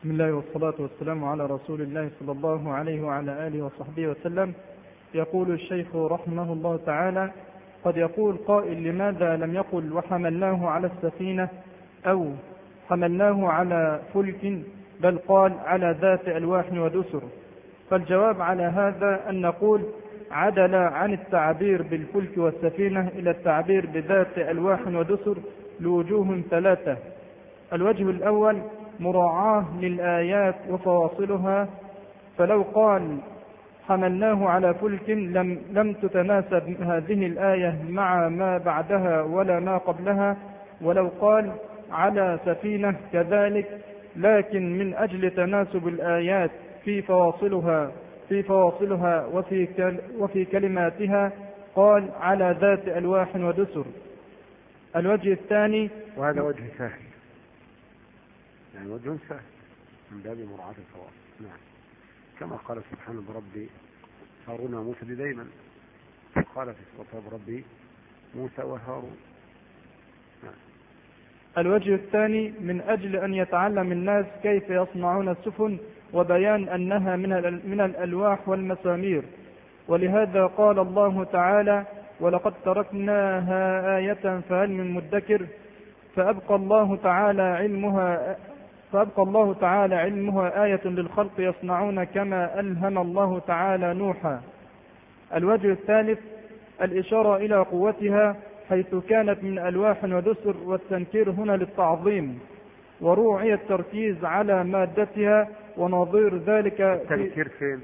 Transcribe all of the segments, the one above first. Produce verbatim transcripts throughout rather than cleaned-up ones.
بسم الله والصلاة والسلام على رسول الله صلى الله عليه وعلى آله وصحبه وسلم. يقول الشيخ رحمه الله تعالى: قد يقول قائل: لماذا لم يقل وحملناه على السفينة أو حملناه على فلك، بل قال على ذات ألواح ودسر؟ فالجواب على هذا أن نقول: عدل عن التعبير بالفلك والسفينة إلى التعبير بذات ألواح ودسر لوجوه ثلاثة. الوجه الأول مراعاة للآيات وفواصلها، فلو قال حملناه على فلك لم, لم تتناسب هذه الآية مع ما بعدها ولا ما قبلها، ولو قال على سفينة كذلك، لكن من أجل تناسب الآيات في فواصلها في فواصلها وفي, كل وفي كلماتها قال على ذات ألواح ودسر. الوجه الثاني، وهذا وجه سهل، يعني وجه سهل من باب مراعاة الفواصل. نعم، كما قال سبحانه بربي هارون وموسى دايما، قال في سورة بربي موسى وهارون. نعم. الوجه الثاني من أجل أن يتعلم الناس كيف يصنعون السفن وبيان أنها من من الألواح والمسامير، ولهذا قال الله تعالى: ولقد تركناها آية فهل من مدكر. فأبقى الله تعالى علمها فأبقى الله تعالى علمها آية للخلق يصنعون كما ألهم الله تعالى نوحا. الوجه الثالث الإشارة إلى قوتها، حيث كانت من ألواح ودسر، والتنكير هنا للتعظيم، وروعي التركيز على مادتها ونظير ذلك. التنكير فين؟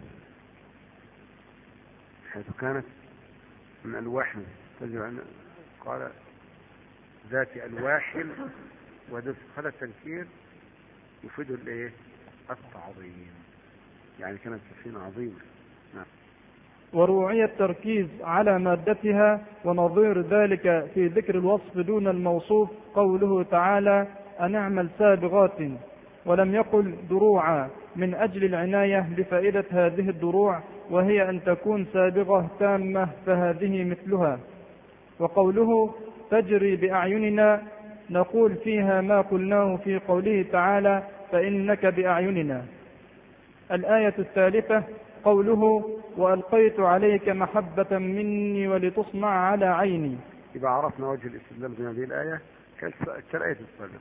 حيث كانت من ألواح، قال ذات ألواح ودسر، هذا التنكير يفيد الايه؟ التعظيم، يعني كانت سفينة عظيمة. نعم. وروعي التركيز على مادتها ونظير ذلك في ذكر الوصف دون الموصوف، قوله تعالى: أن اعمل سابغات، ولم يقل دروعا، من أجل العناية بفائدة هذه الدروع، وهي أن تكون سابغة تامة، فهذه مثلها. وقوله تجري بأعيننا، نقول فيها ما قلناه في قوله تعالى: فإنك بأعيننا. الآية الثالثة قوله: وألقيت عليك محبة مني ولتصنع على عيني. إذا عرفنا وجه الاستدلال من هذه الآية كالآية السابقة،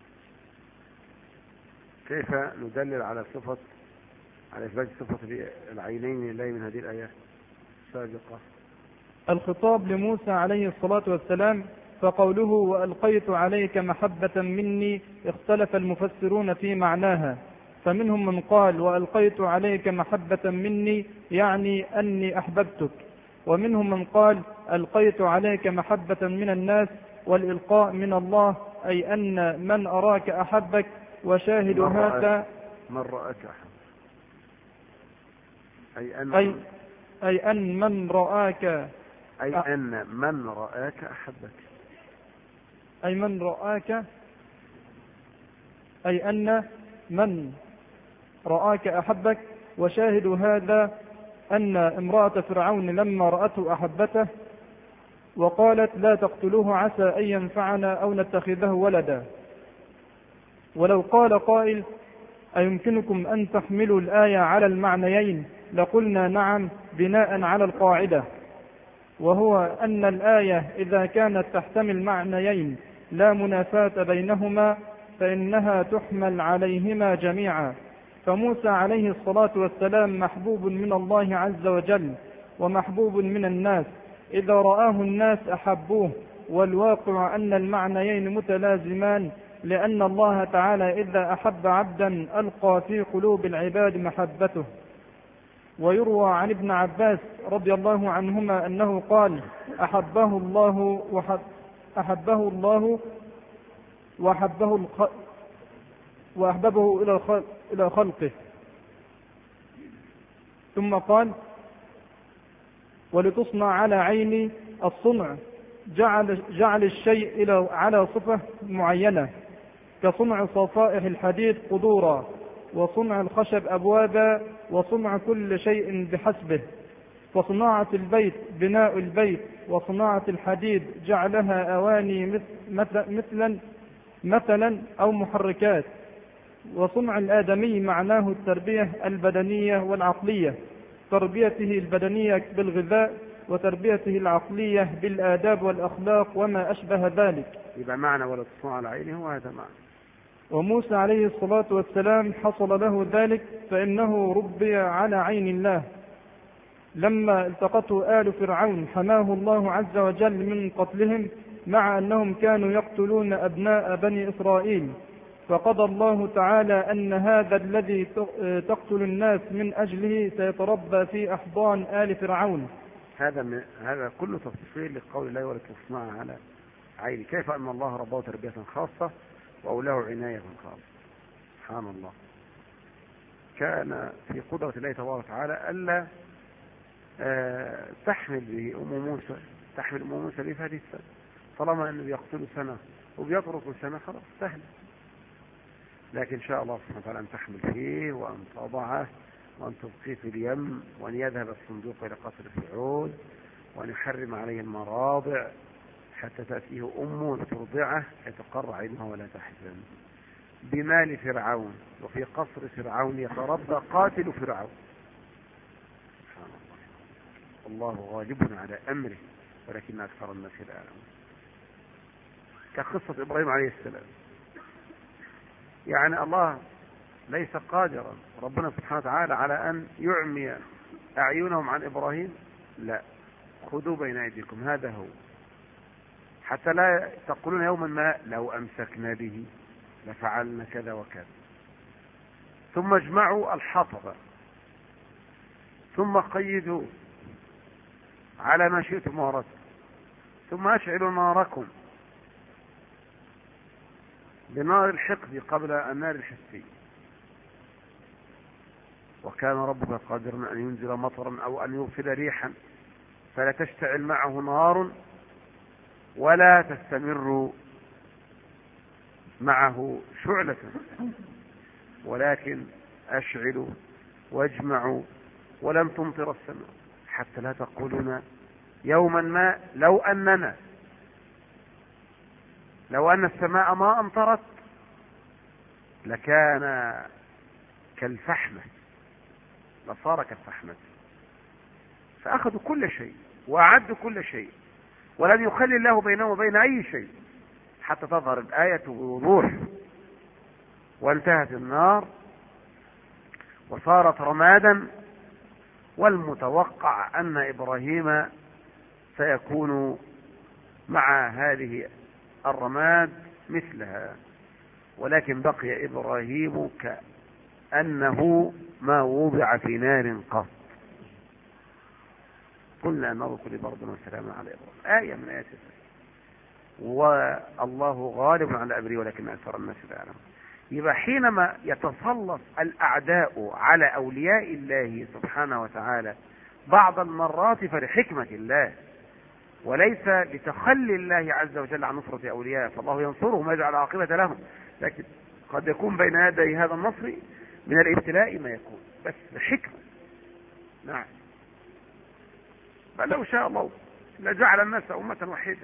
كيف ندلل على صفة على إثبات صفة العينين لله من هذه الآية السابقة؟ الخطاب لموسى عليه الصلاة والسلام، فقوله وألقيت عليك محبة مني اختلف المفسرون في معناها، فمنهم من قال وألقيت عليك محبة مني يعني أني أحببتك، ومنهم من قال ألقيت عليك محبة من الناس، والإلقاء من الله، أي أن من أراك أحبك، وشاهد هذا من رأك أحبك، أي أن أي, أي أن من رآك أي أن من رآك أحبك أي من رآك أي أن من رآك أحبك. وشاهد هذا أن امرأة فرعون لما رأته أحبته وقالت لا تقتلوه عسى أن ينفعنا أو نتخذه ولدا. ولو قال قائل أيمكنكم أن تحملوا الآية على المعنيين، لقلنا نعم، بناء على القاعدة، وهو أن الآية إذا كانت تحتمل معنيين لا منافاة بينهما فإنها تحمل عليهما جميعا. فموسى عليه الصلاة والسلام محبوب من الله عز وجل ومحبوب من الناس، إذا رآه الناس أحبوه، والواقع أن المعنيين متلازمان، لأن الله تعالى إذا أحب عبدا ألقى في قلوب العباد محبته. ويروى عن ابن عباس رضي الله عنهما أنه قال أحبه الله وحب أحبه الله وأحبه الخ... وأحببه إلى الخ... إلى خلقه. ثم قال ولتصنع على عيني. الصنع جعل, جعل الشيء إلى على صفة معينة، كصنع صفائح الحديد قدورا، وصنع الخشب أبوابا، وصنع كل شيء بحسبه. وصناعة البيت بناء البيت، وصناعة الحديد جعلها أواني مثلا مثلا أو محركات. وصنع الآدمي معناه التربية البدنية والعقلية، تربيته البدنية بالغذاء وتربيته العقلية بالآداب والأخلاق وما أشبه ذلك. يبقى معنى ولا تصنع على عينه هو هذا معنى. وموسى عليه الصلاة والسلام حصل له ذلك فإنه ربي على عين الله. لما التقته آل فرعون حماه الله عز وجل من قتلهم، مع أنهم كانوا يقتلون أبناء بني إسرائيل، فقضى الله تعالى أن هذا الذي تقتل الناس من أجله سيتربى في أحضان آل فرعون. هذا من هذا كله تفصيل لقول الله ولا تصنع على عيني. كيف أن الله رباه تربية خاصة وأولاه عناية خاصة. سبحان الله. كان في قدرة الله تبارك وتعالى ألا أه تحمل به أم موسى تحمل أم موسى به في هذه السنة، طالما أنه يقتل سنة وبيترك سنة خلاص سهل. لكن شاء الله سبحانه وتعالى أن تحمل فيه وأن تضعه وأن تبقيه في اليم وأن يذهب الصندوق إلى قصر فرعون وأن يحرم عليه المراضع حتى تأتيه أمه ترضعه يتقر عينها ولا تحزن. بمال فرعون وفي قصر فرعون يتربى قاتل فرعون. سبحان الله. الله غالب على أمره ولكن أكثر الناس لا يعلمون. كقصة إبراهيم عليه السلام، يعني الله ليس قادرا ربنا سبحانه وتعالى على أن يعمي أعينهم عن إبراهيم، لا، خذوا بين أيديكم هذا هو، حتى لا تقولون يوما ما لو أمسكنا به لفعلنا كذا وكذا. ثم اجمعوا الحطب ثم قيدوا على ما شئتم وردتم ثم اشعلوا ناركم بنار الحقد قبل النار الحسية، وكان ربك قادرا أن ينزل مطرا أو أن يرسل ريحا فلا تشتعل معه نار ولا تستمر معه شعلة، ولكن أشعلوا واجمعوا ولم تمطر السماء حتى لا تقولون يوما ما لو أننا لو أن السماء ما أمطرت لكان كالفحمة لصار كالفحمة. فأخذوا كل شيء وأعدوا كل شيء ولم يخلي الله بينهم وبين أي شيء حتى تظهر الآية بوضوح، وانتهت النار وصارت رمادا، والمتوقع أن إبراهيم سيكون مع هذه الرماد مثلها، ولكن بقي إبراهيم كأنه ما وضع في نار قط. قلنا أنه كل برد وسلام على إبراهيم، آية من آيات الله. والله غالب على أمره ولكن أكثر الناس لا يعلمون. يبقى حينما يتسلط الأعداء على أولياء الله سبحانه وتعالى بعض المرات فلحكمة الله وليس لتخلي الله عز وجل عن نصرة أولياء، فالله ينصرهم ويجعل عاقبة لهم، لكن قد يكون بين يدي هذا النصر من الابتلاء ما يكون بس بحكمة. نعم، بل لو شاء الله لجعل الناس أمة واحدة.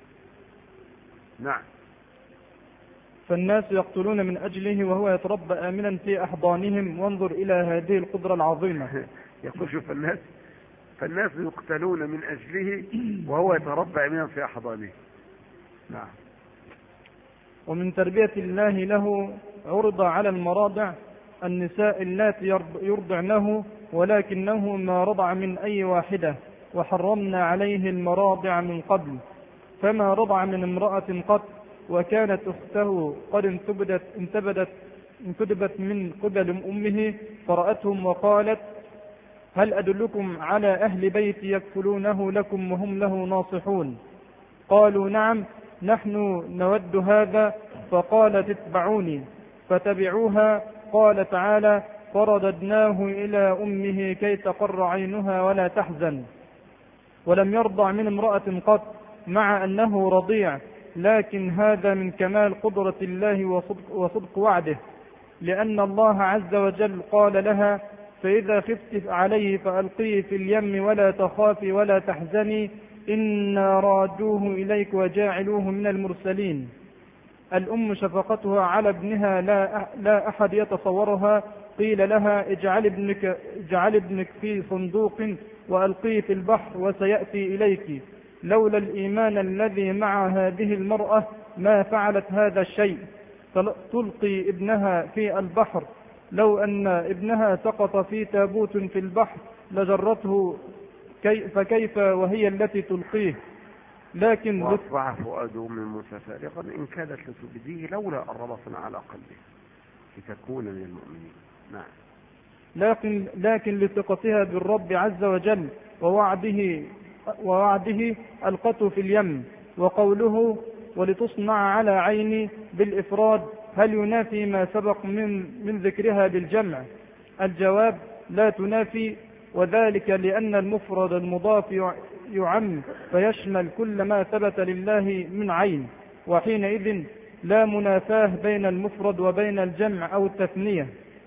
نعم. فالناس يقتلون من أجله وهو يتربى آمنا في أحضانهم، وانظر إلى هذه القدرة العظيمة. يقول شوف الناس فالناس يقتلون من أجله وهو يتربى آمنا في أحضانهم. نعم. ومن تربية الله له عرض على المراضع النساء اللاتي يرضعنه ولكنه ما رضع من أي واحدة، وحرمنا عليه المراضع من قبل، فما رضع من امرأة قط، وكانت أخته قد انتبدت, انتبدت, انتبدت من قبل أمه فرأتهم وقالت هل أدلكم على أهل بيت يكفلونه لكم وهم له ناصحون؟ قالوا نعم نحن نود هذا، فقالت اتبعوني فتبعوها. قال تعالى فرددناه إلى أمه كي تقر عينها ولا تحزن. ولم يرضع من امرأة قط مع أنه رضيع، لكن هذا من كمال قدرة الله وصدق, وصدق وعده، لأن الله عز وجل قال لها فإذا خفت عليه فألقيه في اليم ولا تخافي ولا تحزني إنا رادوه إليك وجاعلوه من المرسلين. الأم شفقتها على ابنها لا لا أحد يتصورها. قيل لها اجعل ابنك, اجعل ابنك في صندوق وألقيه في البحر وسيأتي إليك. لولا الإيمان الذي مع هذه المرأة ما فعلت هذا الشيء، تلقي ابنها في البحر. لو أن ابنها سقط في تابوت في البحر لجرته، كي فكيف وهي التي تلقيه؟ لكن وأصبح فؤاده من موسى فارغا إن كادت لتبديه لولا أن ربطنا على قلبه لتكون من المؤمنين. نعم. لكن لكن لثقتها بالرب عز وجل ووعده ووعده ألقته في اليم. وقوله ولتصنع على عيني بالإفراد هل ينافي ما سبق من من ذكرها بالجمع؟ الجواب لا تنافي، وذلك لأن المفرد المضاف يعم فيشمل كل ما ثبت لله من عين، وحينئذ لا منافاه بين المفرد وبين الجمع أو التثنية.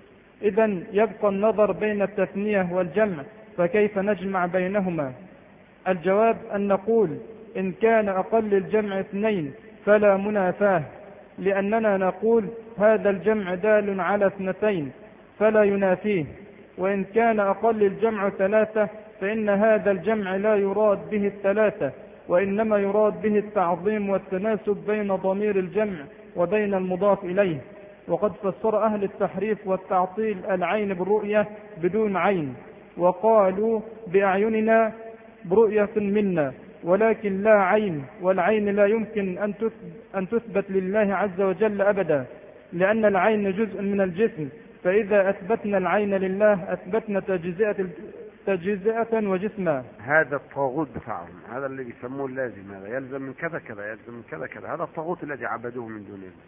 إذن يبقى النظر بين التثنية والجمع، فكيف نجمع بينهما؟ الجواب أن نقول إن كان أقل الجمع اثنين فلا منافاه، لأننا نقول هذا الجمع دال على اثنتين فلا ينافيه. وإن كان أقل الجمع ثلاثة فإن هذا الجمع لا يراد به الثلاثة، وإنما يراد به التعظيم والتناسب بين ضمير الجمع وبين المضاف إليه. وقد فسر أهل التحريف والتعطيل العين بالرؤية بدون عين، وقالوا بأعيننا برؤية منا، ولكن لا عين، والعين لا يمكن أن تثبت لله عز وجل أبدا، لأن العين جزء من الجسم، فإذا أثبتنا العين لله أثبتنا تجزئة تجزئة وجسما. هذا الطاغوت بتاعهم، هذا اللي بيسموه اللازم، هذا يلزم من كذا كذا، يلزم من كذا كذا، هذا الطاغوت الذي عبدوه من دون الله،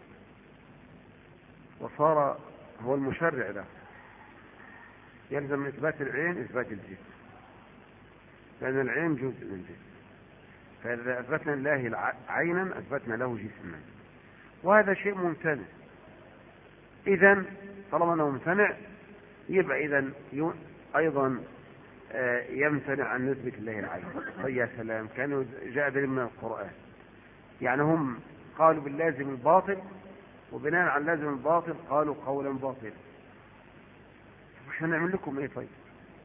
وصار هو المشرع له. يلزم من إثبات العين إثبات الجسم، لأن العين جزء من الجسم، فإذا أثبتنا لله عينا أثبتنا له جسما، وهذا شيء ممتنع. إذن طالما أنه ممتنع يبقى إذن أيضا يمتنع أن نثبت الله العين. يا سلام، كانوا جاء دليل من القرآن. يعني هم قالوا باللازم الباطل، وبناء على اللازم الباطل قالوا قولا باطلا. مش هنعمل لكم ايه؟ طيب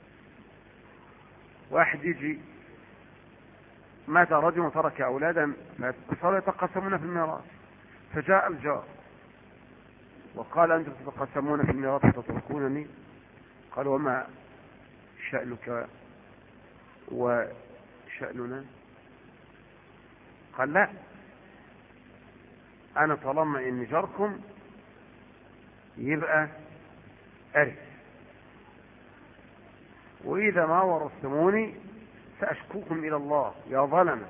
واحد يجي مات رجل وترك أولادا فصاروا يتقسمون في الميراث، فجاء الجار وقال أنتم تتقسمون في الميراث وتتركونني؟ قال وما شأنك وشأننا؟ قال لا، أنا طالما إني جاركم يبقى أرث، وإذا ما ورثتموني سأشكوكم إلى الله يا ظلمة.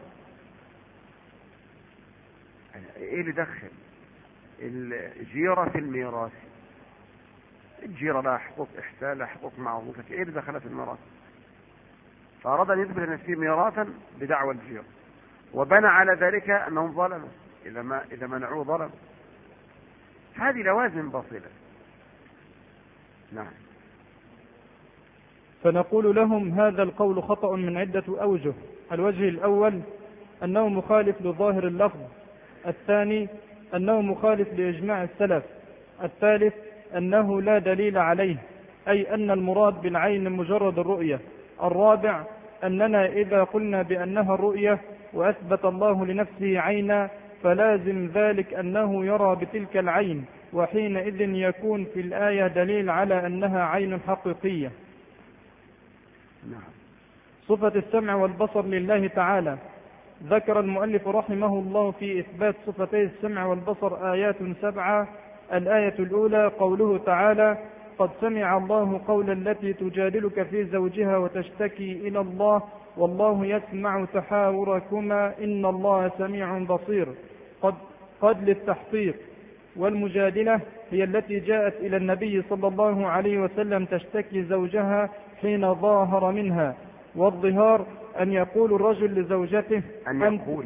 إيه اللي دخل الجيرة في الميراث؟ الجيرة لها حقوق إحسان، لها حقوق معروفة، إيه اللي دخلها في الميراث؟ فأراد أن يثبت نفسه ميراثا بدعوى الجيرة، وبنى على ذلك أنهم ظلموا، إذا ما إذا منعوه ظلم. هذه لوازم باطلة. نعم. فنقول لهم هذا القول خطأ من عدة أوجه. الوجه الأول أنه مخالف لظاهر اللفظ، الثاني أنه مخالف لإجماع السلف، الثالث أنه لا دليل عليه، أي أن المراد بالعين مجرد الرؤية، الرابع أننا إذا قلنا بأنها الرؤية وأثبت الله لنفسه عينا فلازم ذلك أنه يرى بتلك العين، وحينئذ يكون في الآية دليل على أنها عين حقيقية. صفة السمع والبصر لله تعالى. ذكر المؤلف رحمه الله في إثبات صفتي السمع والبصر آيات سبعة. الآية الأولى قوله تعالى قد سمع الله قول التي تجادلك في زوجها وتشتكي إلى الله والله يسمع تحاوركما إن الله سميع بصير. قد, قد للتحقيق. والمجادلة هي التي جاءت إلى النبي صلى الله عليه وسلم تشتكي زوجها حين ظاهر منها. والظهار أن يقول الرجل لزوجته أن يقول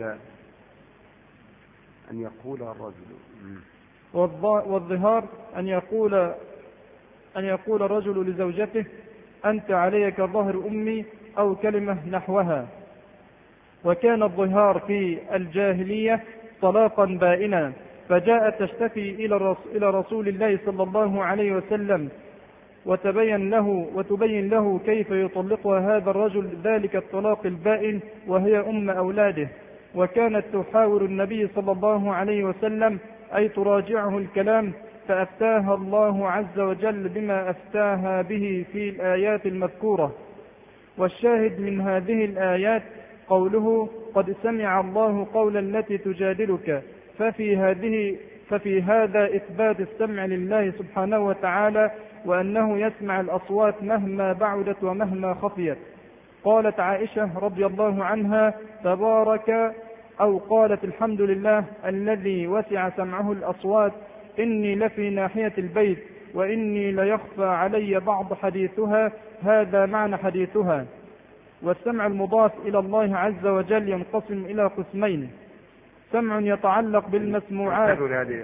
أن يقول الرجل والظهار أن يقول أن يقول الرجل لزوجته أنت علي كظهر أمي أو كلمة نحوها. وكان الظهار في الجاهلية طلاقا بائنا، فجاءت تشتكي إلى رسول الله صلى الله عليه وسلم وتبين له وتبين له كيف يطلقها هذا الرجل ذلك الطلاق البائن وهي أم أولاده. وكانت تحاور النبي صلى الله عليه وسلم أي تراجعه الكلام، فأفتاها الله عز وجل بما أفتاها به في الآيات المذكورة. والشاهد من هذه الآيات قوله قد سمع الله قول التي تجادلك، ففي هذه ففي هذا إثبات السمع لله سبحانه وتعالى، وأنه يسمع الأصوات مهما بعدت ومهما خفيت. قالت عائشة رضي الله عنها تبارك أو قالت الحمد لله الذي وسع سمعه الأصوات، إني لفي ناحية البيت وإني ليخفى علي بعض حديثها، هذا معنى حديثها. والسمع المضاف إلى الله عز وجل ينقسم إلى قسمين: سمع يتعلق بالمسموعات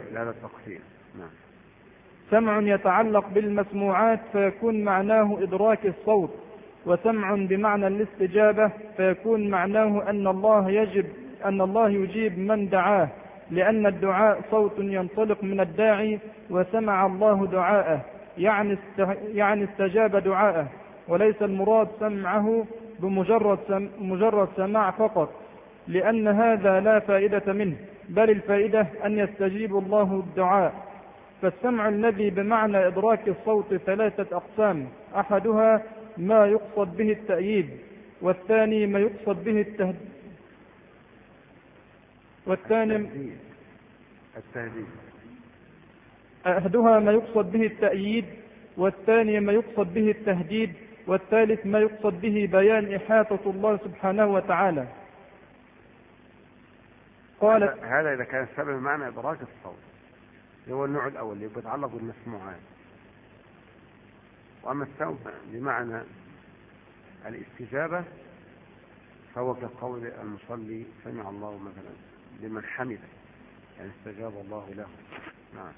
سمع يتعلق بالمسموعات فيكون معناه إدراك الصوت، وسمع بمعنى الاستجابة فيكون معناه أن الله يجب أن الله يجيب من دعاه، لأن الدعاء صوت ينطلق من الداعي، وسمع الله دعاءه يعني يعني استجاب دعاءه، وليس المراد سمعه بمجرد سم مجرد سماع فقط، لأن هذا لا فائدة منه، بل الفائدة أن يستجيب الله الدعاء. فالسمع الذي بمعنى إدراك الصوت ثلاثة أقسام: أحدها ما يقصد به التأييد، والثاني ما يقصد به التهديد والثاني التهديد أحدها ما يقصد به التأييد، والثاني ما يقصد به التهديد، والثالث ما يقصد به بيان إحاطة الله سبحانه وتعالى. قالت هذا إذا كان السبب بمعنى إدراك الصوت، هو النوع الأول اللي بيتعلق بالمسموعات. وأما السبب بمعنى الاستجابة فهو كقول المصلي سمع الله مثلا لمن حمده، يعني استجاب الله له. نعم.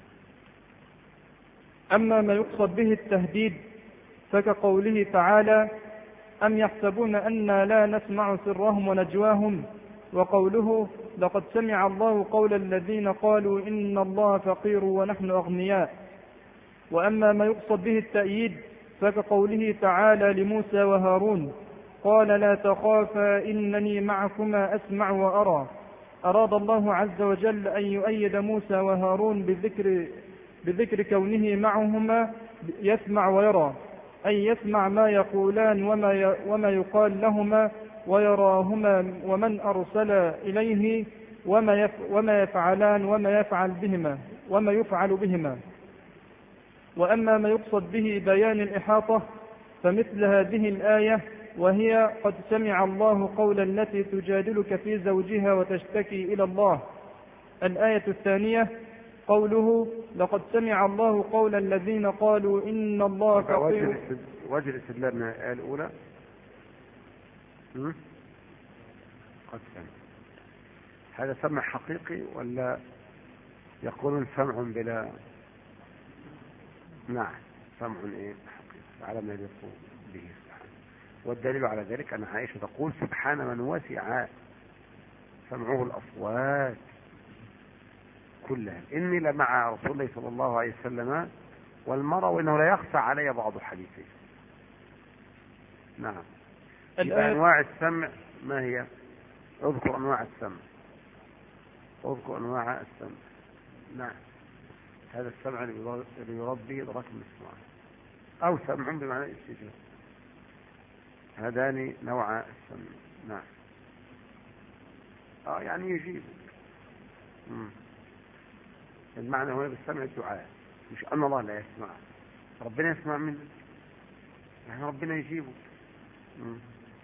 أما ما يقصد به التهديد فكقوله تعالى: أم يحسبون أنا لا نسمع سرهم ونجواهم، وقوله: لقد سمع الله قول الذين قالوا إن الله فقير ونحن أغنياء. وأما ما يقصد به التأييد فكقوله تعالى لموسى وهارون: قال لا تخافا إنني معكما أسمع وأرى. أراد الله عز وجل أن يؤيد موسى وهارون بذكر, بذكر كونه معهما يسمع ويرى، أي يسمع ما يقولان وما, وما يقال لهما، ويراهما ومن أرسل إليه وما, وما يفعلان وما يفعل بهما وما يفعل بهما. وأما ما يقصد به بيان الإحاطة فمثل هذه الآية، وهي قد سمع الله قول التي تجادلك في زوجها وتشتكي إلى الله. الآية الثانية قوله: لقد سمع الله قول الذين قالوا إن الله فقير. وجه الاستدلال من الآية الأولى قد سمع، هذا سمع حقيقي ولا يقولون سمع بلا؟ نعم، سمع ايه حقيقي على ما يليق به سبحانه. والدليل على ذلك أن عائشة تقول: سبحان من وسع سمعه الأصوات كلها، إني لمع رسول الله صلى الله عليه وسلم والمرأة وإنه لا يخفى علي بعض حديثه. نعم. أنواع السمع ما هي؟ اذكر أنواع السمع اذكر أنواع السمع. نعم، هذا السمع اللي يراد به إدراك المسموع، أو سمع بمعنى الاستجابة. هذان نوع السمع. نعم. آه يعني يجيب. مم. المعنى هنا بالسمع الدعاء، مش أن الله لا يسمع، ربنا يسمع منه، يعني ربنا يجيبه. مم.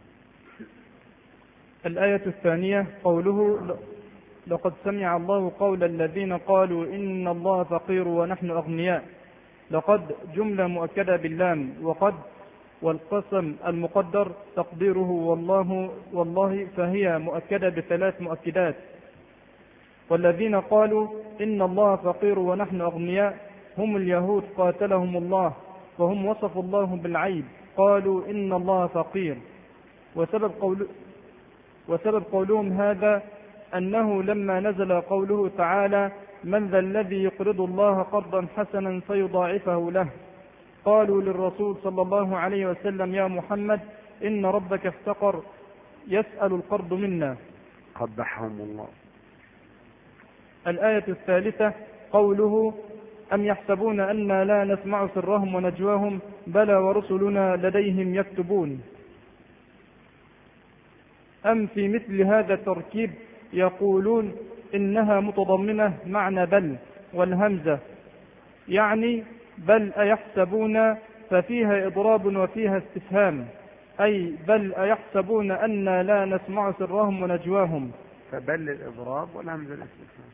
الآية الثانية قوله: لقد سمع الله قول الذين قالوا إن الله فقير ونحن أغنياء. لقد جملة مؤكدة باللام، وقد والقسم المقدر تقديره والله والله فهي مؤكدة بثلاث مؤكدات. والذين قالوا إن الله فقير ونحن أغنياء هم اليهود قاتلهم الله، فهم وصفوا الله بالعيب، قالوا إن الله فقير. وسبب, قول وسبب قولهم هذا أنه لما نزل قوله تعالى من ذا الذي يقرض الله قرضا حسنا فيضاعفه له، قالوا للرسول صلى الله عليه وسلم يا محمد إن ربك افتقر يسأل القرض منا. قبحهم الله. الآية الثالثة قوله أم يحسبون أنا لا نسمع سرهم ونجواهم بلى ورسلنا لديهم يكتبون. أم في مثل هذا التركيب يقولون إنها متضمنة معنى بل والهمزة، يعني بل أيحسبون ففيها إضراب وفيها استفهام، أي بل أيحسبون أنا لا نسمع سرهم ونجواهم. فبل الإضراب والهمزة الاستفهام.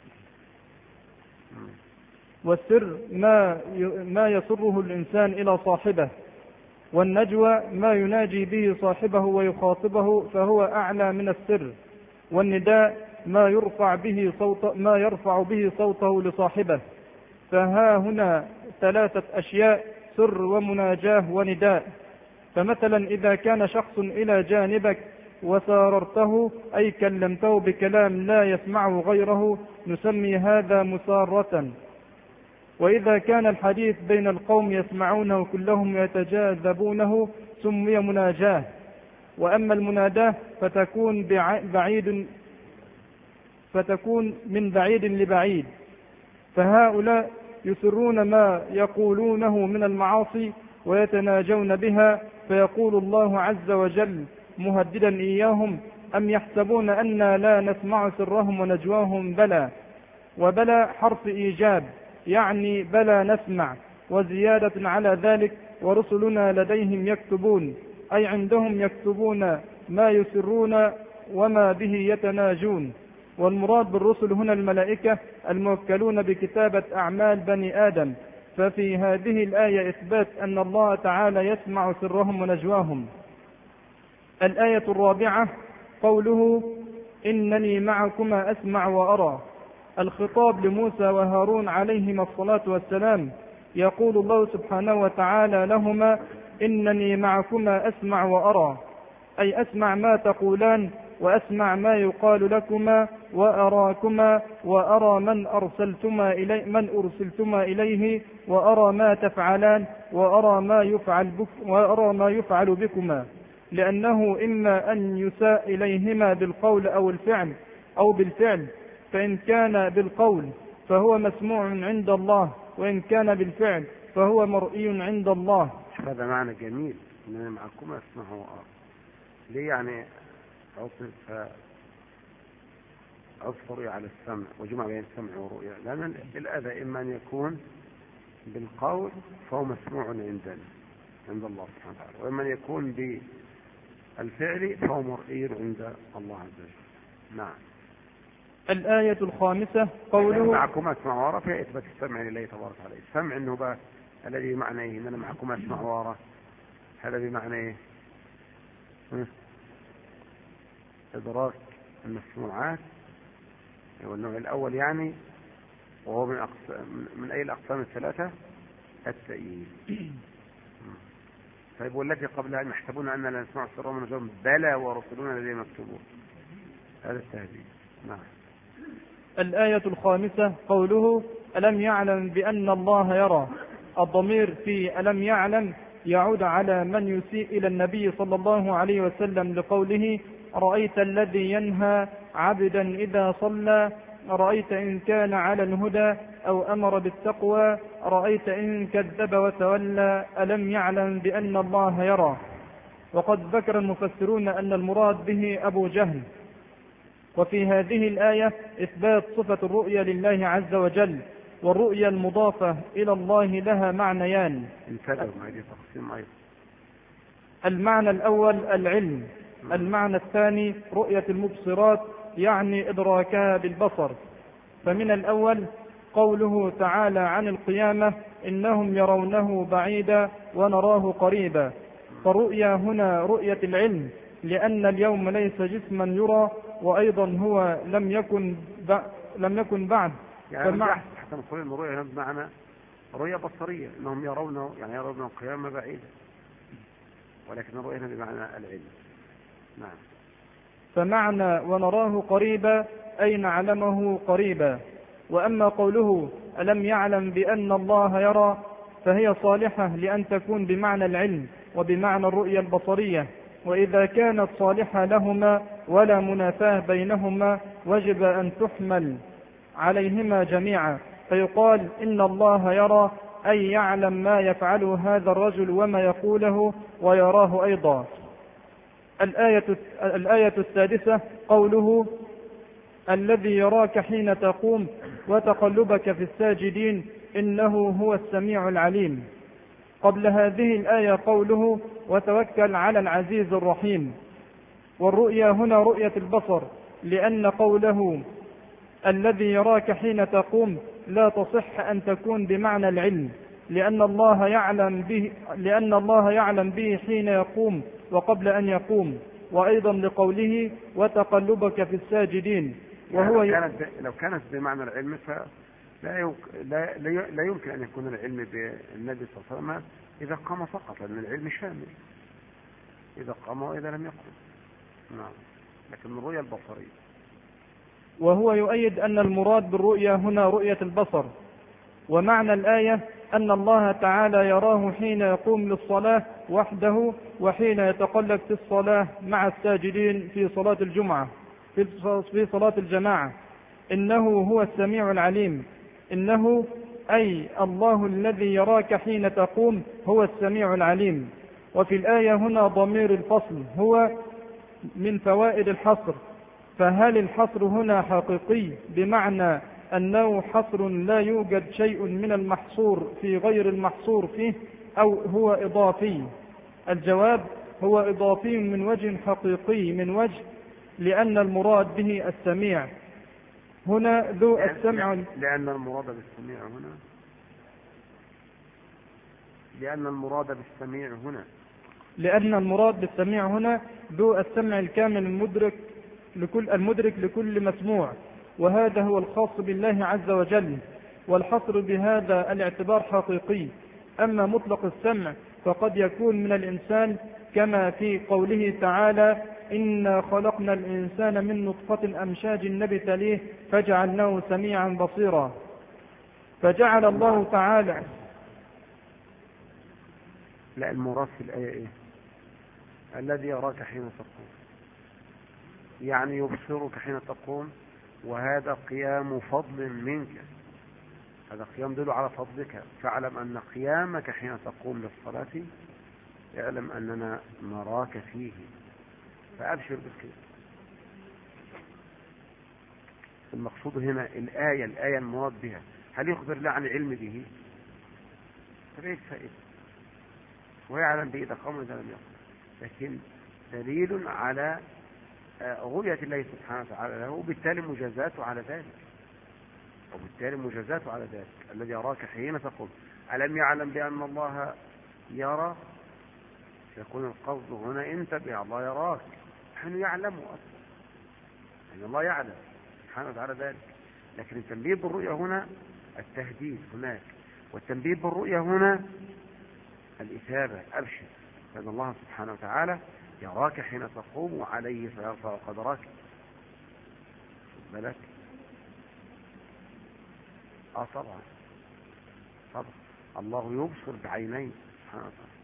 والسر ما ما يسره الإنسان إلى صاحبه، والنجوى ما يناجي به صاحبه ويخاطبه فهو أعلى من السر، والنداء ما يرفع به صوت ما يرفع به صوته لصاحبه. فها هنا ثلاثة أشياء: سر ومناجاه ونداء. فمثلا إذا كان شخص إلى جانبك وساررته أي كلمته بكلام لا يسمعه غيره نسمي هذا مسارة. وإذا كان الحديث بين القوم يسمعونه كلهم يتجاذبونه سمي مناجاه. وأما المناداه فتكون بعيد فتكون من بعيد لبعيد. فهؤلاء يسرون ما يقولونه من المعاصي ويتناجون بها، فيقول الله عز وجل مهددا إياهم أم يحسبون أنا لا نسمع سرهم ونجواهم بلى. وبلى حرف إيجاب، يعني بلى نسمع، وزيادة على ذلك ورسلنا لديهم يكتبون، أي عندهم يكتبون ما يسرون وما به يتناجون. والمراد بالرسل هنا الملائكة الموكلون بكتابة أعمال بني آدم. ففي هذه الآية إثبات أن الله تعالى يسمع سرهم ونجواهم. الآية الرابعة قوله إنني معكما أسمع وأرى. الخطاب لموسى وهارون عليهما الصلاة والسلام. يقول الله سبحانه وتعالى لهما إنني معكما أسمع وأرى، أي أسمع ما تقولان وأسمع ما يقال لكما وأراكما وأرى من أرسلتما إليه من أرسلتما إليه وأرى ما تفعلان وأرى ما يفعل بك وأرى ما يفعل بكما، لأنه إما أن يساء إليهما بالقول أو الفعل أو بالفعل، فإن كان بالقول فهو مسموع عند الله، وإن كان بالفعل فهو مرئي عند الله. هذا معنى جميل إنني معكما أسمع وأرى. ليه يعني عطف عطف رؤية على السمع وجمع بين السمع والرؤية؟ لأن الأذى إما أن يكون بالقول فهو مسموع عندنا عند الله سبحانه وتعالى، وإما أن يكون بالفعل فهو مرئي عند الله عز وجل. نعم. الآية الخامسة قوله معكم أسمع وأرى، فيها إثبات السمع لله تبارك وتعالى. السمع إنه بقى الذي بمعنى إيه؟ إننا معكم أسمع وأرى، هذا بمعنى إيه؟ إدراك المسموعات، والنوع الأول يعني، وهو من أقسام من أي الأقسام الثلاثة؟ التأييد. طيب والتي قبلها أن يحسبون أن لا نسمع سرهم ونجواهم بلى ورسلنا لديهم يكتبون، هذا التهديد. نعم. الآية الخامسة قوله ألم يعلم بأن الله يرى. الضمير في ألم يعلم يعود على من يسيء إلى النبي صلى الله عليه وسلم لقوله رأيت الذي ينهى عبدا إذا صلى، رأيت إن كان على الهدى أو أمر بالتقوى، رأيت إن كذب وتولى، ألم يعلم بأن الله يرى. وقد ذكر المفسرون أن المراد به أبو جهل. وفي هذه الآية إثبات صفة الرؤية لله عز وجل، والرؤية المضافة إلى الله لها معنيان. المعنى الأول العلم، المعنى الثاني رؤية المبصرات يعني إدراكها بالبصر. فمن الأول قوله تعالى عن القيامة إنهم يرونه بعيدا ونراه قريبا، فالرؤيا هنا رؤية العلم، لأن اليوم ليس جسما يرى، وأيضا هو لم يكن لم يكن بعد. يعني حتى نقول أن الرؤيا بمعنى رؤية بصرية، إنهم يرونه يعني يرون القيامة بعيدا، ولكن الرؤيا بمعنى العلم. نعم. فمعنى ونراه قريبا أي نعلمه قريبا. وأما قوله ألم يعلم بأن الله يرى فهي صالحة لأن تكون بمعنى العلم وبمعنى الرؤية البصرية، وإذا كانت صالحة لهما ولا منافاة بينهما وجب أن تحمل عليهما جميعا، فيقال إن الله يرى أي يعلم ما يفعله هذا الرجل وما يقوله ويراه أيضا. الآية, الآية السادسة قوله الذي يراك حين تقوم وتقلبك في الساجدين إنه هو السميع العليم. قبل هذه الآية قوله وتوكل على العزيز الرحيم. والرؤيا هنا رؤية البصر، لأن قوله الذي يراك حين تقوم لا تصح أن تكون بمعنى العلم، لأن الله يعلم به, لأن الله يعلم به حين يقوم وقبل أن يقوم. وأيضا لقوله وتقلبك في الساجدين، وهو لو كانت, لو كانت بمعنى العلم فلا يوك... لا... لا يمكن أن يكون العلم بالنبي صلى الله عليه وسلم إذا قام فقط، لأن العلم شامل إذا قام وإذا لم يقم. نعم، لكن الرؤية البصرية. وهو يؤيد أن المراد بالرؤيا هنا رؤية البصر. ومعنى الآية أن الله تعالى يراه حين يقوم للصلاة وحده وحين يتقلب في الصلاة مع الساجدين في صلاة الجمعة في صلاة الجماعة. إنه هو السميع العليم. إنه أي الله الذي يراك حين تقوم هو السميع العليم. وفي الآية هنا ضمير الفصل هو من فوائد الحصر، فهل الحصر هنا حقيقي بمعنى أنه حصر لا يوجد شيء من المحصور في غير المحصور فيه، أو هو إضافي؟ الجواب هو إضافي من وجه حقيقي، من وجه لأن المراد به السميع هنا ذو السمع. لأن المراد بالسميع هنا لأن المراد بالسميع هنا لأن المراد بالسميع هنا ذو السمع الكامل المدرك لكل المدرك لكل مسموع، وهذا هو الخاص بالله عز وجل، والحصر بهذا الاعتبار حقيقي. أما مطلق السمع فقد يكون من الإنسان كما في قوله تعالى إنا خلقنا الإنسان من نطفة أمشاج نبتليه فجعلناه سميعا بصيرا. فجعل الله تعالى لا، المراد في الآية إيه؟ الذي يراك حين تقوم، يعني يبصرك حين تقوم، وهذا قيام فضل منك، هذا قيام دل على فضلك. فاعلم أن قيامك حين تقوم للصلاة اعلم أننا نراك فيه، فأبشر بالخير. المقصود هنا الآية الآية المراد بها هل يخبر الله عن العلم به؟ فليس فائدة، ويعلم به إذا قام وإذا لم يقم، لكن دليل على رؤية الله سبحانه وتعالى له، وبالتالي مجازاته على ذلك وبالتالي مجازاته على ذلك. الذي يراك حين تقوم. ألم يعلم بأن الله يرى؟ يكون القصد هنا انتبه، الله يراك، نحن يعلمه أصلا، يعني الله يعلم سبحانه وتعالى ذلك. لكن التنبيه بالرؤية هنا التهديد هناك، والتنبيه بالرؤية هنا الإثابة، أبشر فإن الله سبحانه وتعالى يراك حين تقوم وعليه فيرفع قدرك. بالك اه طبعا طبعا الله يبصر بعينين سبحانه وتعالى،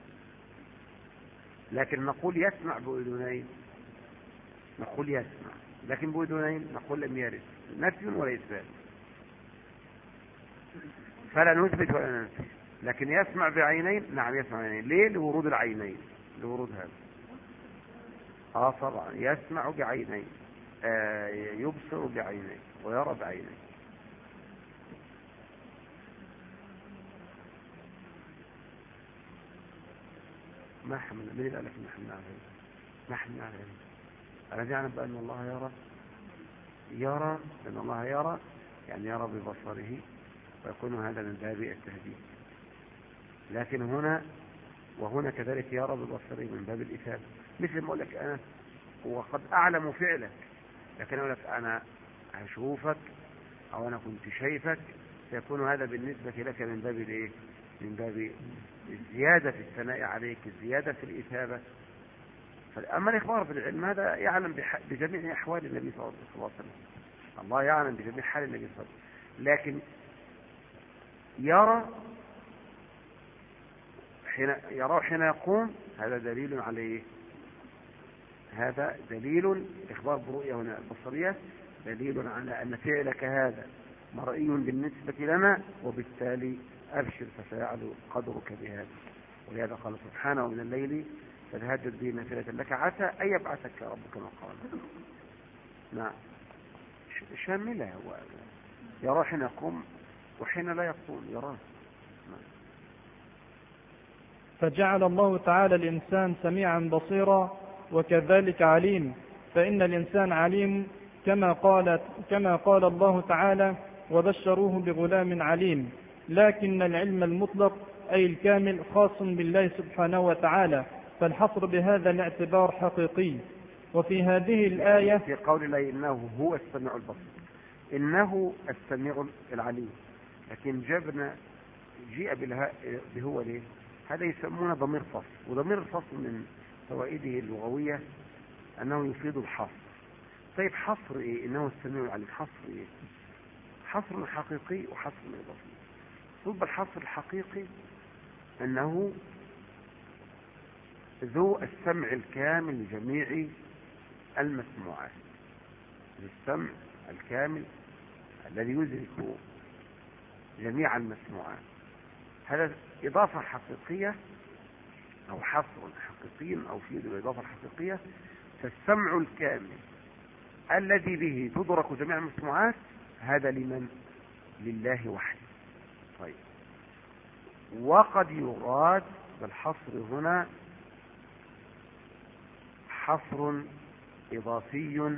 لكن نقول يسمع بأذنين، نقول يسمع، لكن بأذنين نقول لم يرد، نفي ولا إثبات، فلا نثبت ولا ننفي. لكن يسمع بعينين، نعم يسمع بعينين. ليه؟ لورود العينين، لورود هذا. اه طبعا يسمع بعينين، آه يبصر بعينين ويرى بعينين. ما حملنا من قال لك ما حملنا على هذا؟ ما حملنا على هذا؟ الذي يعلم بأن الله يرى يرى بأن الله يرى يعني يرى ببصره، ويكون هذا من باب التهديد. لكن هنا وهنا كذلك يرى ببصره من باب الإثابة. مثل ما أقول لك أنا وقد أعلم فعلك، لكن أقول لك أنا هشوفك أو أنا كنت شايفك، سيكون هذا بالنسبة لك من باب الإيه؟ من باب الزيادة في الثناء عليك، الزيادة في الإثابة. أما الإخبار بالعلم هذا يعلم بجميع أحوال النبي صلى الله عليه وسلم، الله يعلم بجميع حال النبي صلى الله عليه وسلم، لكن يرى حين يرى حين يقوم، هذا دليل عليه، هذا دليل إخبار برؤية هنا البصرية دليل على أن فعلك هذا مرئي بالنسبة لنا، وبالتالي أبشر فسيعلو قدرك بهذا. ولهذا قال سبحانه: ومن الليل فتهجد به نافلة لك عسى أن يبعثك ربك مقاما. نعم، شاملة، يرى حين يقوم وحين لا يقوم يراه. فجعل الله تعالى الإنسان سميعا بصيرا وكذلك عليم، فإن الإنسان عليم كما قالت كما قال الله تعالى: وبشروه بغلام عليم. لكن العلم المطلق أي الكامل خاص بالله سبحانه وتعالى، فالحصر بهذا الاعتبار حقيقي. وفي هذه الآية في قول الله إنه هو السميع البصير، إنه السميع العليم، لكن جبنا جيء بهو ليه؟ هذا يسمونه ضمير فصل، وضمير الفصل من فوائده اللغوية أنه يفيد الحصر. طيب حصر إيه؟ إنه السميع العليم، حصر إيه؟ حصر حقيقي وحصر إضافي. صلب الحصر الحقيقي أنه ذو السمع الكامل لجميع المسموعات، السمع الكامل الذي يدرك جميع المسموعات. هذا إضافة حقيقية أو حصر حقيقي أو في الإضافة الحقيقية. فالسمع الكامل الذي به تدرك جميع المسموعات هذا لمن؟ لله وحده. طيب، وقد يراد بالحصر هنا حصر إضافي،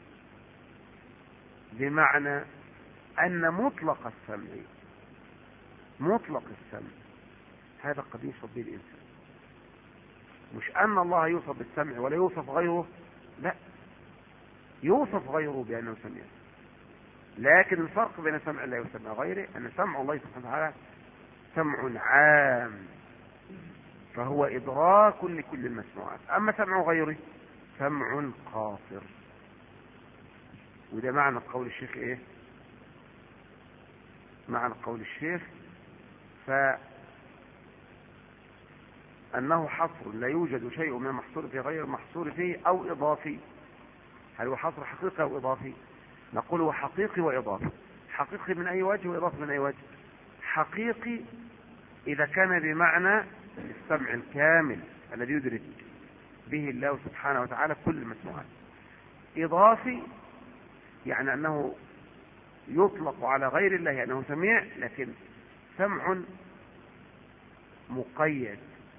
بمعنى أن مطلق السمع مطلق السمع هذا قد يوصف به الإنسان، مش أن الله يوصف بالسمع ولا يوصف غيره، لا، يوصف غيره بأنه سميع، لكن الفرق بين سمع الله وسمع غيره أن سمع الله سبحانه وتعالى سمع عام، فهو إدراك لكل المسموعات. أما سمع غيره سمع قاصر. وده معنى قول الشيخ إيه؟ معنى قول الشيخ فأنه حصر لا يوجد شيء من المحصور في غير المحصور فيه أو إضافي. هل هو حصر حقيقي أو إضافي؟ نقول هو حقيقي وإضافي. حقيقي من أي وجه وإضافي من أي وجه؟ حقيقي إذا كان بمعنى السمع الكامل الذي يدرك به الله سبحانه وتعالى كل المسموعات. إضافي يعني أنه يطلق على غير الله أنه سميع، لكن سمع مقيد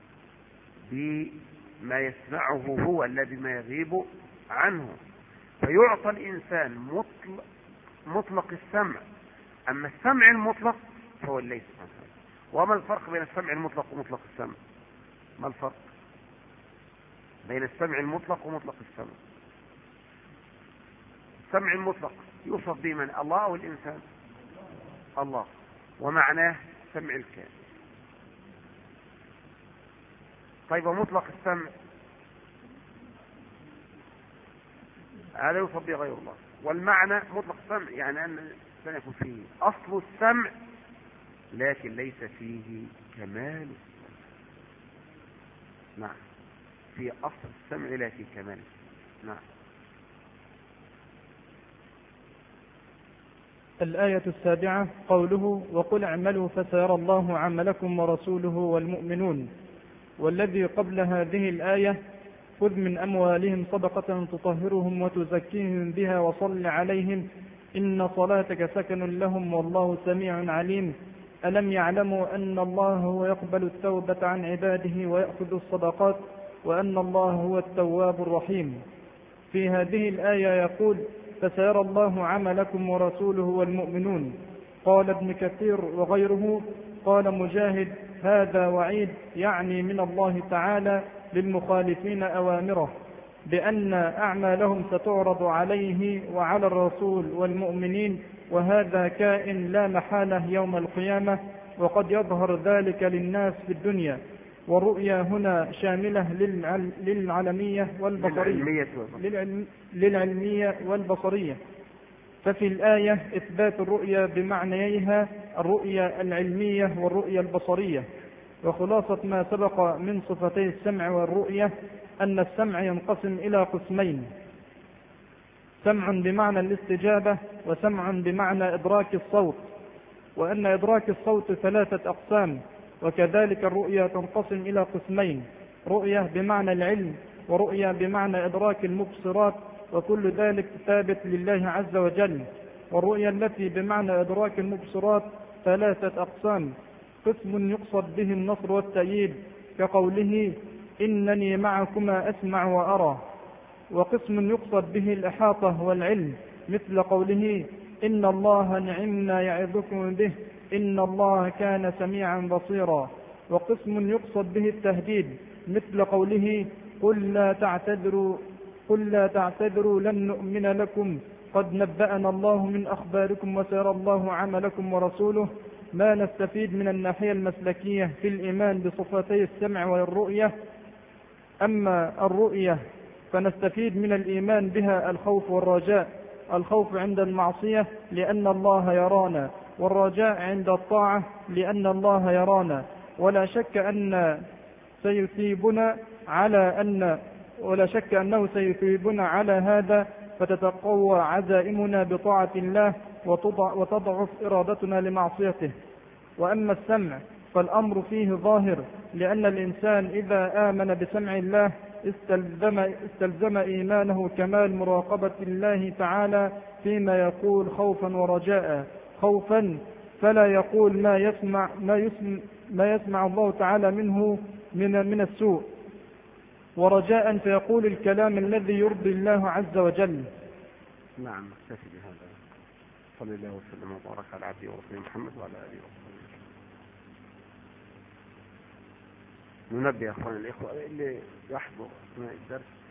بما يسمعه هو الذي ما يغيب عنه، فيعطى الإنسان مطلق, مطلق السمع. أما السمع المطلق فهو الله سبحانه وتعالى. وما الفرق بين السمع المطلق ومطلق السمع؟ ما الفرق بين السمع المطلق ومطلق السمع؟ السمع المطلق يوصف به من؟ الله أو الإنسان؟ الله، ومعناه سمع الكامل. طيب ومطلق السمع هذا يوصف به غير الله. والمعنى مطلق السمع يعني أن الإنسان يكون فيه أصل السمع لكن ليس فيه كمال السمع. نعم، في أصل السمع لا في كمال السمع. نعم. الآية السابعة قوله: وقل اعملوا فسيرى الله عملكم ورسوله والمؤمنون. والذي قبل هذه الآية: خذ من أموالهم صدقة تطهرهم وتزكيهم بها وصل عليهم إن صلاتك سكن لهم والله سميع عليم. ألم يعلموا أن الله هو يقبل التوبة عن عباده ويأخذ الصدقات وأن الله هو التواب الرحيم. في هذه الآية يقول: فسيرى الله عملكم ورسوله والمؤمنون. قال ابن كثير وغيره، قال مجاهد: هذا وعيد يعني من الله تعالى للمخالفين أوامره بأن أعمالهم ستعرض عليه وعلى الرسول والمؤمنين، وهذا كائن لا محالة يوم القيامة، وقد يظهر ذلك للناس في الدنيا. والرؤيا هنا شاملة للعلمية والبصرية للعلم للعلمية والبصرية. ففي الآية إثبات الرؤيا بمعنييها الرؤيا العلمية والرؤيا البصرية. وخلاصة ما سبق من صفتي السمع والرؤية أن السمع ينقسم إلى قسمين: سمع بمعنى الاستجابة، وسمع بمعنى إدراك الصوت، وأن إدراك الصوت ثلاثة أقسام. وكذلك الرؤيا تنقسم إلى قسمين: رؤية بمعنى العلم، ورؤية بمعنى إدراك المبصرات، وكل ذلك ثابت لله عز وجل. والرؤيا التي بمعنى إدراك المبصرات ثلاثة أقسام: قسم يقصد به النصر والتأييد كقوله إنني معكما أسمع وأرى، وقسم يقصد به الإحاطة والعلم مثل قوله إن الله نعمنا يعظكم به إن الله كان سميعا بصيرا، وقسم يقصد به التهديد مثل قوله قل لا تعتذروا قل لا تعتذروا لن نؤمن لكم قد نبأنا الله من أخباركم وسيرى الله عملكم ورسوله. ما نستفيد من الناحية المسلكية في الإيمان بصفتي السمع والرؤية. أما الرؤية فنستفيد من الإيمان بها الخوف والرجاء: الخوف عند المعصية لأن الله يرانا، والرجاء عند الطاعة لأن الله يرانا. ولا شك أن سيثيبنا على أن ولا شك أنه سيثيبنا على هذا، فتتقوى عزائمنا بطاعة الله وتضعف إرادتنا لمعصيته. وأما السمع فالأمر فيه ظاهر، لأن الإنسان إذا آمن بسمع الله استلزم, استلزم إيمانه كمال مراقبة الله تعالى فيما يقول خوفا ورجاء. خوفا فلا يقول ما يسمع, ما يسمع, ما يسمع الله تعالى منه من, من السوء، ورجاء فيقول الكلام الذي يرضي الله عز وجل. نعم، نكتفي بهذا. صلى الله وسلم وبارك على عبده ورسوله محمد وعلى آله وصحبه. ننبه يا أخوان الإخوة اللي يحضر الدرس